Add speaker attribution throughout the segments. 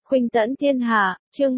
Speaker 1: Khuynh tẫn thiên hạ, chương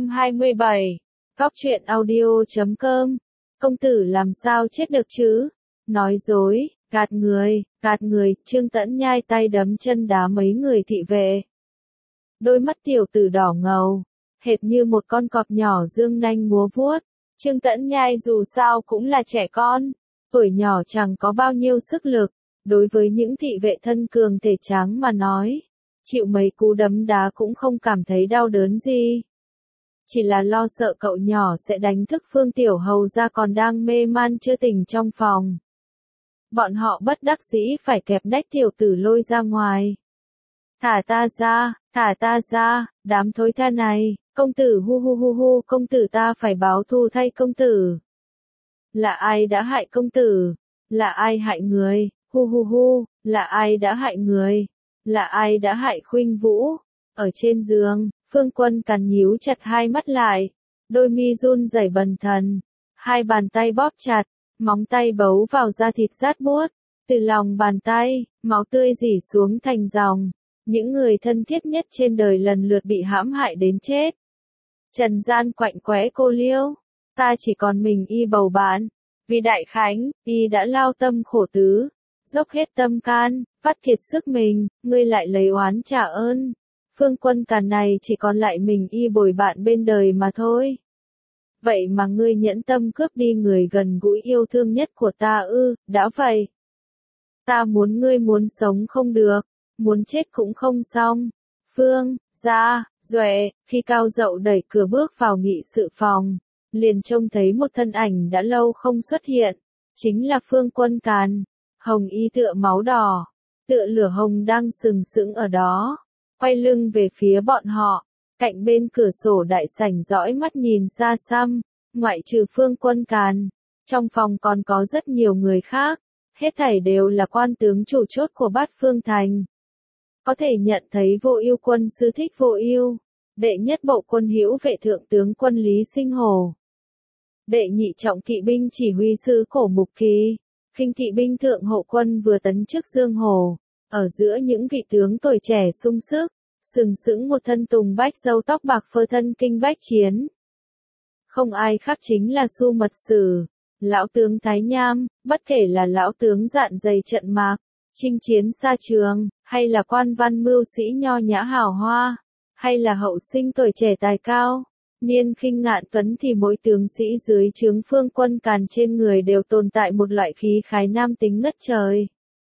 Speaker 1: 127. Góc truyện audio.com. Công tử làm sao chết được chứ? Nói dối, gạt người, Trương Tẫn nhai tay đấm chân đá mấy người thị vệ. Đôi mắt tiểu tử đỏ ngầu, hệt như một con cọp nhỏ dương nanh múa vuốt. Trương Tẫn nhai dù sao cũng là trẻ con, tuổi nhỏ chẳng có bao nhiêu sức lực, đối với những thị vệ thân cường thể tráng mà nói, chịu mấy cú đấm đá cũng không cảm thấy đau đớn gì. Chỉ là lo sợ cậu nhỏ sẽ đánh thức Phương Tiểu Hầu ra còn đang mê man chưa tỉnh trong phòng. Bọn họ bất đắc dĩ phải kẹp nách tiểu tử lôi ra ngoài. Thả ta ra, đám thối tha này, công tử hu, công tử ta phải báo thù thay công tử. Là ai đã hại công tử? Là ai hại người? Hu, là ai đã hại người? Là ai đã hại Khuynh Vũ? Ở trên giường, Phương Quân Càn nhíu chặt hai mắt lại, đôi mi run rẩy bần thần, hai bàn tay bóp chặt, móng tay bấu vào da thịt rát buốt, từ lòng bàn tay, máu tươi rỉ xuống thành dòng. Những người thân thiết nhất trên đời lần lượt bị hãm hại đến chết. Trần gian quạnh quẽ cô liêu, ta chỉ còn mình y bầu bạn, vì đại khánh, y đã lao tâm khổ tứ, dốc hết tâm can, vắt kiệt sức mình, ngươi lại lấy oán trả ơn. Phương Quân Càn này chỉ còn lại mình y bồi bạn bên đời mà thôi. Vậy mà ngươi nhẫn tâm cướp đi người gần gũi yêu thương nhất của ta ư? Đã vậy, ta muốn ngươi muốn sống không được, muốn chết cũng không xong. Phương gia Duệ, khi Cao Dậu đẩy cửa bước vào nghị sự phòng, liền trông thấy một thân ảnh đã lâu không xuất hiện, chính là Phương Quân Càn. Hồng y tựa máu đỏ, tựa lửa hồng đang sừng sững ở đó, quay lưng về phía bọn họ, cạnh bên cửa sổ đại sảnh dõi mắt nhìn xa xăm, ngoại trừ Phương Quân Càn, trong phòng còn có rất nhiều người khác, hết thảy đều là quan tướng chủ chốt của Bát Phương Thành. Có thể nhận thấy Vô Ưu quân sư Thích Vô Ưu, đệ nhất bộ quân hữu vệ thượng tướng quân Lý Sinh Hồ, đệ nhị trọng kỵ binh chỉ huy sứ Cổ Mục Kỳ, khinh kỵ binh thượng hộ quân vừa tấn chức Dương Hồ, ở giữa những vị tướng tuổi trẻ sung sức, sừng sững một thân tùng bách râu tóc bạc phơ thân kinh bách chiến. Không ai khác chính là Xu Mật Sử, lão tướng Thái Nham, bất kể là lão tướng dạn dày trận mạc, chinh chiến xa trường, hay là quan văn mưu sĩ nho nhã hào hoa, hay là hậu sinh tuổi trẻ tài cao, niên khinh ngạn tuấn, thì mỗi tướng sĩ dưới trướng Phương Quân Càn trên người đều tồn tại một loại khí khái nam tính ngất trời.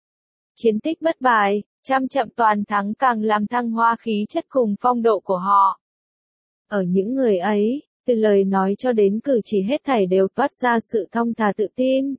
Speaker 1: Chiến tích bất bại, trăm trận toàn thắng càng làm thăng hoa khí chất cùng phong độ của họ. Ở những người ấy, từ lời nói cho đến cử chỉ hết thảy đều toát ra sự thong thả tự tin,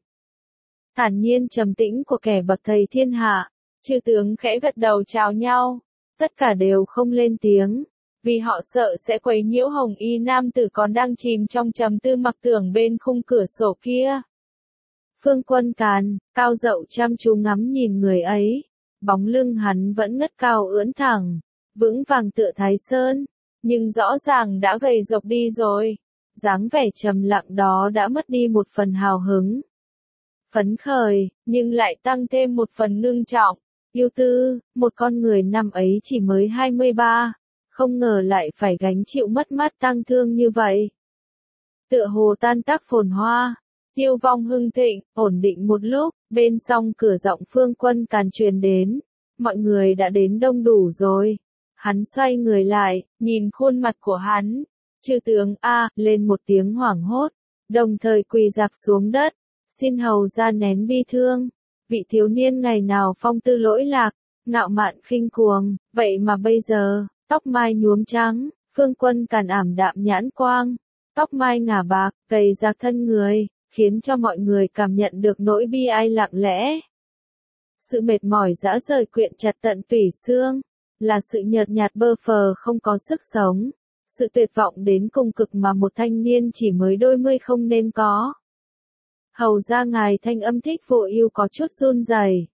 Speaker 1: thản nhiên trầm tĩnh của kẻ bậc thầy thiên hạ. Chư tướng khẽ gật đầu chào nhau, tất cả đều không lên tiếng, vì họ sợ sẽ quấy nhiễu hồng y nam tử còn đang chìm trong trầm tư mặc tưởng bên khung cửa sổ kia. Phương Quân Càn, Cao Dậu chăm chú ngắm nhìn người ấy, bóng lưng hắn vẫn ngất cao ưỡn thẳng, vững vàng tựa Thái Sơn, nhưng rõ ràng đã gầy rộc đi rồi, dáng vẻ trầm lặng đó đã mất đi một phần hào hứng, phấn khởi, nhưng lại tăng thêm một phần ngưng trọng, yêu tư. Một con người năm ấy chỉ mới 23, không ngờ lại phải gánh chịu mất mát tang thương như vậy. Tựa hồ tan tác phồn hoa, tiêu vong hưng thịnh, ổn định một lúc, bên song cửa giọng Phương Quân Càn truyền đến, mọi người đã đến đông đủ rồi. Hắn xoay người lại, nhìn khuôn mặt của hắn, chư tướng A, lên một tiếng hoảng hốt, đồng thời quỳ rạp xuống đất, xin hầu ra nén bi thương. Vị thiếu niên ngày nào phong tư lỗi lạc, ngạo mạn khinh cuồng, vậy mà bây giờ, tóc mai nhuốm trắng, Phương Quân Càn ảm đạm nhãn quang, tóc mai ngả bạc, cầy ra thân người, khiến cho mọi người cảm nhận được nỗi bi ai lặng lẽ. Sự mệt mỏi rã rời quyện chặt tận tủy xương, là sự nhợt nhạt bơ phờ không có sức sống, sự tuyệt vọng đến cùng cực mà một thanh niên chỉ mới đôi mươi không nên có. Hầu ra ngài, thanh âm Thích Vô Ưu có chút run rẩy.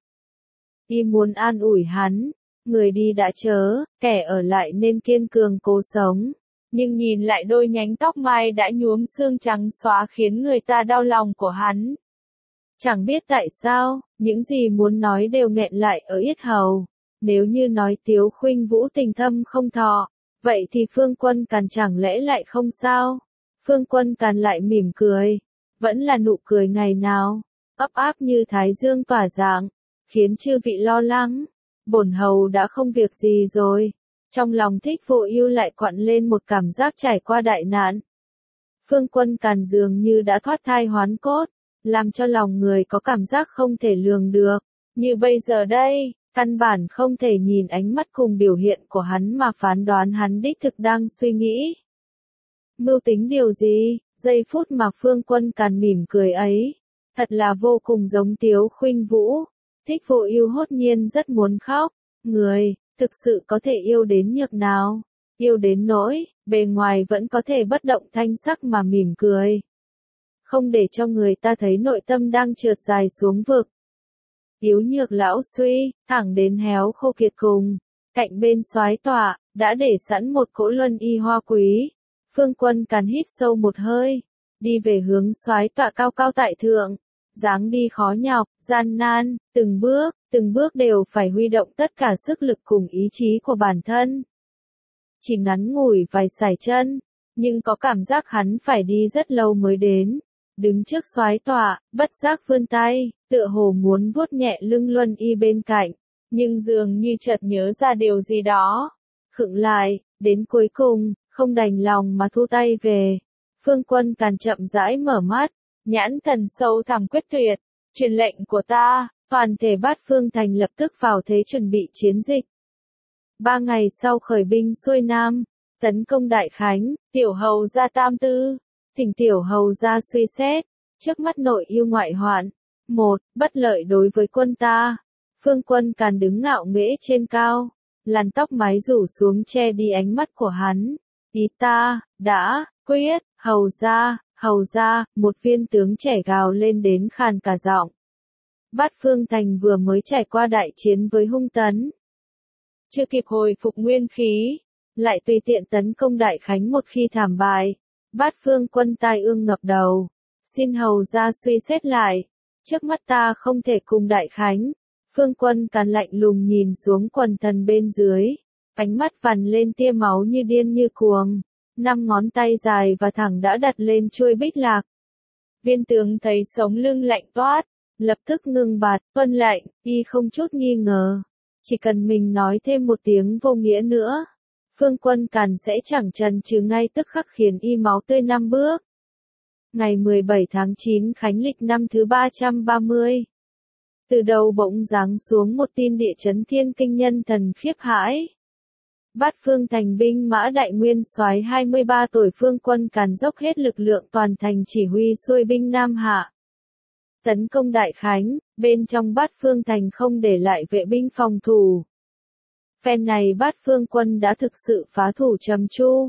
Speaker 1: Y muốn an ủi hắn, người đi đã chớ, kẻ ở lại nên kiên cường cố sống. Nhưng nhìn lại đôi nhánh tóc mai đã nhuốm xương trắng xóa khiến người ta đau lòng của hắn. Chẳng biết tại sao, những gì muốn nói đều nghẹn lại ở yết hầu. Nếu như nói Tiếu Khuynh Vũ tình thâm không thọ, Vậy thì Phương Quân Càn chẳng lẽ lại không sao? Phương Quân Càn lại mỉm cười. Vẫn là nụ cười ngày nào, ấp áp như thái dương tỏa rạng, khiến chư vị lo lắng. Bổn hầu đã không việc gì rồi. Trong lòng Thích Vô Ưu lại quặn lên một cảm giác trải qua đại nạn. Phương Quân Càn dường như đã thoát thai hoán cốt, làm cho lòng người có cảm giác không thể lường được. Như bây giờ đây, căn bản không thể nhìn ánh mắt cùng biểu hiện của hắn mà phán đoán hắn đích thực đang suy nghĩ. Mưu tính điều gì? Giây phút mà Phương Quân Càn mỉm cười ấy, thật là vô cùng giống Tiếu Khuynh Vũ. Thích Vô Ưu hốt nhiên rất muốn khóc. Người, thực sự có thể yêu đến nhược nào? Yêu đến nỗi, bề ngoài vẫn có thể bất động thanh sắc mà mỉm cười. Không để cho người ta thấy nội tâm đang trượt dài xuống vực. Yếu nhược lão suy, thẳng đến héo khô kiệt cùng. Cạnh bên soái tọa, đã để sẵn một cỗ luân y hoa quý. Phương Quân Càn hít sâu một hơi, đi về hướng soái tọa cao cao tại thượng. Dáng đi khó nhọc, gian nan, từng bước đều phải huy động tất cả sức lực cùng ý chí của bản thân. Chỉ ngắn ngủi vài sải chân, nhưng có cảm giác hắn phải đi rất lâu mới đến. Đứng trước soái tọa, bất giác vươn tay, tựa hồ muốn vuốt nhẹ lưng luân y bên cạnh, nhưng dường như chợt nhớ ra điều gì đó. Khựng lại, đến cuối cùng, không đành lòng mà thu tay về. Phương Quân Càn chậm rãi mở mắt, nhãn thần sâu thẳm quyết tuyệt. Truyền lệnh của ta, toàn thể Bát Phương Thành lập tức vào thế chuẩn bị chiến dịch. 3 ngày sau khởi binh xuôi Nam, tấn công Đại Khánh, tiểu hầu gia tam tư, thỉnh tiểu hầu gia suy xét, trước mắt nội ưu ngoại hoạn. 1. Bất lợi đối với quân ta. Phương Quân Càn đứng ngạo nghễ trên cao, làn tóc mái rủ xuống che đi ánh mắt của hắn. Ý ta, đã, quyết, hầu gia, một viên tướng trẻ gào lên đến khàn cả giọng. Bát Phương Thành vừa mới trải qua đại chiến với hung tấn. Chưa kịp hồi phục nguyên khí, lại tùy tiện tấn công Đại Khánh một khi thảm bại. Bát Phương quân tai ương ngập đầu. Xin hầu gia suy xét lại, trước mắt ta không thể cùng Đại Khánh. Phương Quân Càn lạnh lùng nhìn xuống quần thần bên dưới, ánh mắt vằn lên tia máu như điên như cuồng. 5 ngón tay dài và thẳng đã đặt lên chuôi bích lạc. Viên tướng thấy sống lưng lạnh toát, lập tức ngưng bạt, tuân lệnh, y không chút nghi ngờ. Chỉ cần mình nói thêm một tiếng vô nghĩa nữa, Phương Quân Càn sẽ chẳng chần chừ ngay tức khắc khiến y máu tươi 5 bước. Ngày 17 tháng 9 Khánh lịch năm thứ 330. Từ đầu bỗng giáng xuống một tin địa chấn thiên kinh nhân thần khiếp hãi. Bát Phương Thành binh mã đại nguyên soái 23 tuổi Phương Quân Càn dốc hết lực lượng toàn thành chỉ huy xuôi binh Nam Hạ. Tấn công Đại Khánh, bên trong Bát Phương Thành không để lại vệ binh phòng thủ. Phen này Bát Phương quân đã thực sự phá thủ trầm tru.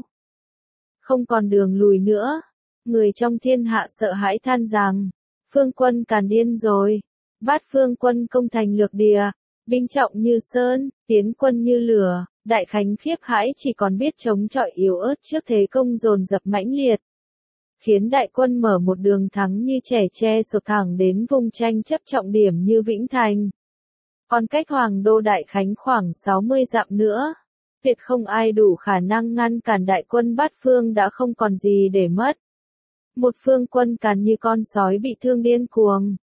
Speaker 1: Không còn đường lùi nữa. Người trong thiên hạ sợ hãi than rằng, Phương Quân Càn điên rồi. Bát Phương quân công thành lược địa, binh trọng như sơn, tiến quân như lửa. Đại Khánh khiếp hãi chỉ còn biết chống chọi yếu ớt trước thế công dồn dập mãnh liệt, khiến đại quân mở một đường thắng như trẻ tre sụp thẳng đến vùng tranh chấp trọng điểm như Vĩnh Thành. Còn cách Hoàng đô Đại Khánh khoảng 60 dặm nữa, tuyệt không ai đủ khả năng ngăn cản đại quân Bát Phương đã không còn gì để mất. Một Phương Quân Càn như con sói bị thương điên cuồng.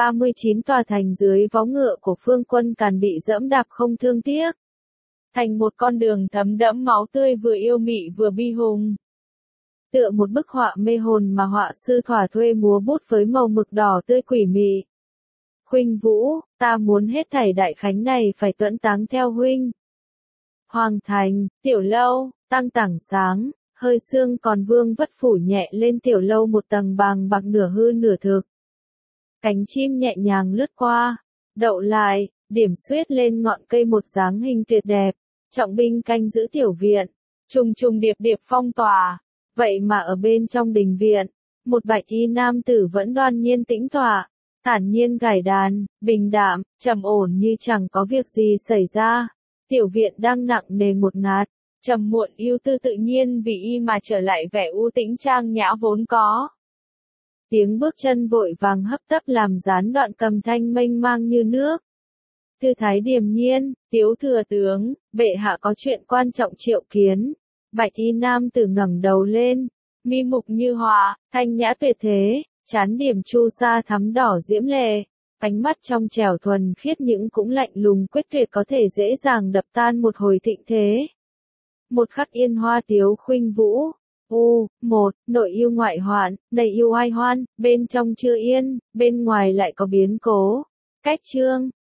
Speaker 1: 39 tòa thành dưới vó ngựa của Phương Quân Càn bị dẫm đạp không thương tiếc. Thành một con đường thấm đẫm máu tươi vừa yêu mị vừa bi hùng. Tựa một bức họa mê hồn mà họa sư thỏa thuê múa bút với màu mực đỏ tươi quỷ mị. Khuynh Vũ, ta muốn hết thảy Đại Khánh này phải tuẫn táng theo huynh. Hoàng thành, tiểu lâu, tăng tảng sáng, hơi sương còn vương vất phủ nhẹ lên tiểu lâu một tầng bàng bạc nửa hư nửa thực. Cánh chim nhẹ nhàng lướt qua, đậu lại, điểm xuyết lên ngọn cây một dáng hình tuyệt đẹp. Trọng binh canh giữ tiểu viện, trùng trùng điệp điệp phong tỏa. Vậy mà ở bên trong đình viện, một bạch y nam tử vẫn đoan nhiên tĩnh tọa, thản nhiên gảy đàn, bình đạm, trầm ổn như chẳng có việc gì xảy ra. Tiểu viện đang nặng nề ngột ngạt, trầm muộn ưu tư tự nhiên vì y mà trở lại vẻ u tĩnh trang nhã vốn có. Tiếng bước chân vội vàng hấp tấp làm gián đoạn cầm thanh mênh mang như nước. Thư thái điềm nhiên, tiếu thừa tướng, bệ hạ có chuyện quan trọng triệu kiến. Bạch y nam tử ngẩng đầu lên, mi mục như họa, thanh nhã tuyệt thế, trán điểm chu sa thắm đỏ diễm lệ, ánh mắt trong trẻo thuần khiết nhưng cũng lạnh lùng quyết tuyệt có thể dễ dàng đập tan một hồi thịnh thế. Một khắc yên hoa tiếu khuynh vũ. Một, nội yêu ngoại hoạn, đầy yêu ai hoan, bên trong chưa yên, bên ngoài lại có biến cố. Cách chương